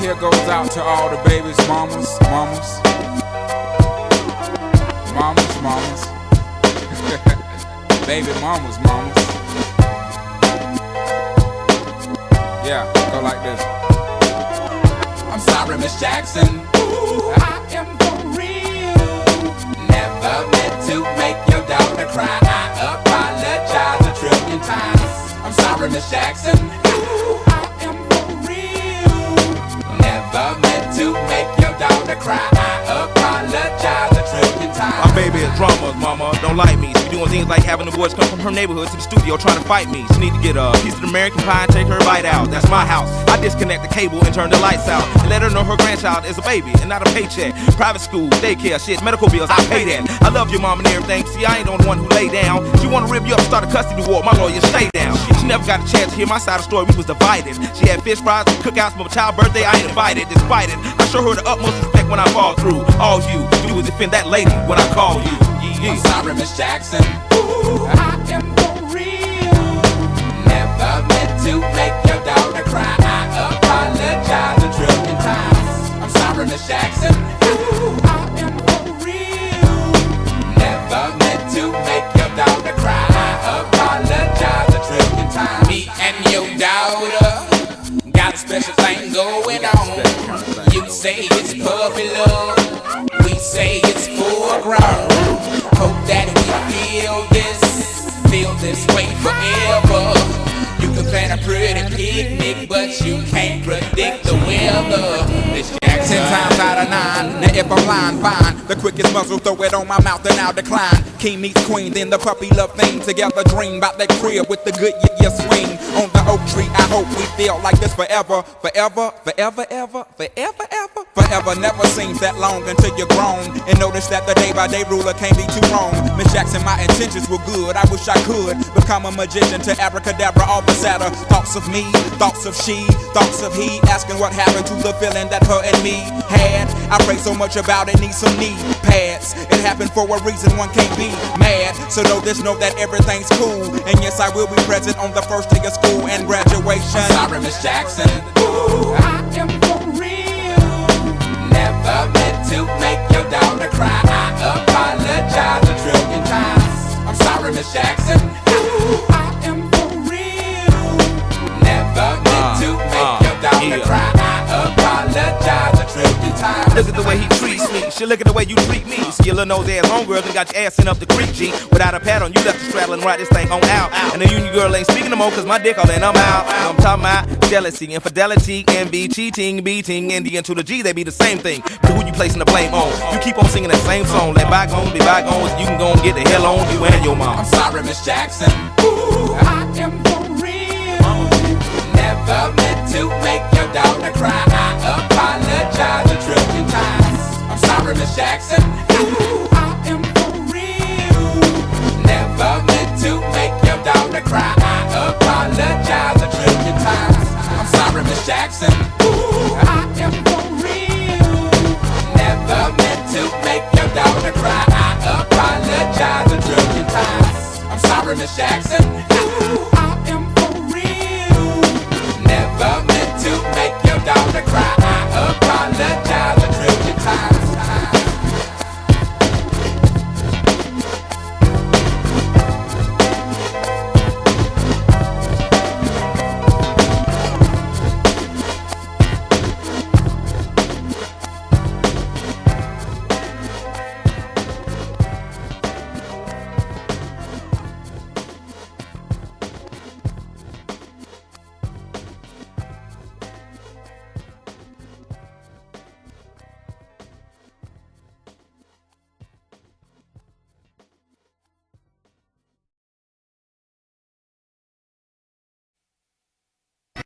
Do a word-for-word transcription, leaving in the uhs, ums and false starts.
here goes out to all the babies, mamas, mamas, mamas, mamas, baby mamas, mamas. Yeah, go like this. I'm sorry, Miss Jackson. Ooh, I am for real. Never meant to make your daughter cry. I apologize a trillion times. I'm sorry, Miss Jackson. Ooh, I am for real. Never meant to make your daughter cry. I apologize a trillion times. My baby is drama, mama, don't like me. She doing things like having the boys come from her neighborhood to the studio trying to fight me. She need to get a piece of American pie and take her bite out. That's my house. I disconnect the cable and turn the lights out and let her know her grandchild is a baby and not a paycheck. Private school, daycare, shit, medical bills, I pay that. I love your mom and everything. See, I ain't the only one who lay down. She wanna rip you up, start a custody war. My lawyer, stay down. She never got a chance to hear my side of the story. We was divided. She had fish fries and cookouts for my child's birthday. I ain't invited. Despite it, I show her the utmost respect when I fall through. All you do is defend that lady when I call you. I'm sorry, Miss Jackson. Ooh, I am for real. Never meant to make your daughter cry. I apologize a trillion times. I'm sorry, Miss Jackson. Ooh, I am for real. Never meant to make your daughter cry. I apologize a trillion times. Me and your daughter got a special thing going on. You say it's puppy love, we say it's full grown. Hope that we feel this, feel this way forever. You can plan a pretty picnic, but you can't predict the weather. Miss Jackson, ten times out of nine. Now if I'm lying, fine. The quickest muzzle, throw it on my mouth and I'll decline. King meets queen, then the puppy love thing. Together dream about that crib with the good yeah, yeah swing. On the oak tree, I hope we feel like this forever. Forever, forever, ever, forever, ever. Forever never seems that long until you're grown. And notice that the day by day ruler can't be too wrong. Miss Jackson, my intentions were good. I wish I could become a magician to abracadabra all the sadder. Thoughts of me, thoughts of she, thoughts of he. Asking what happened to the feeling that her and me had. I pray so much about it, need some knee pads. It happened for a reason, one can't be mad. So know this, know that everything's cool. And yes, I will be present on the first day of school and graduation. I'm sorry, Miss Jackson. Ooh, I am for real. Never meant to make your daughter cry. I apologize a trillion times. I'm sorry, Miss Jackson. Ooh, I am for real. Never meant to make your daughter cry. I apologize a trillion times. Look at the way he treats me. Shit, look at the way you treat me. Skillin' nose ass homegirl and got your ass in up the creek, G. Without a pad on, you left the straddle and ride this thing on out. And the union girl ain't speaking no more, cause my dick all in, I'm out. I'm talking about jealousy, infidelity, envy, cheating, beating, and the N to the G, they be the same thing. But who you placing the blame on? You keep on singing that same song. Let bygones be bygones, you can go and get the hell on you and your mom. I'm sorry, Miss Jackson. Ooh, I am for real. Never meant to make your daughter cry. I apologize a trillion times. I'm sorry, Miss Jackson. Ooh, I am for real. Never meant to make your daughter cry. I apologize a trillion times. I'm sorry, Miss Jackson. Ooh, I am for real. Never meant to make your daughter cry. I apologize a trillion times. I'm sorry, Miss Jackson. Ooh, I am for real. Never meant to make your daughter cry. I apologize a trillion times.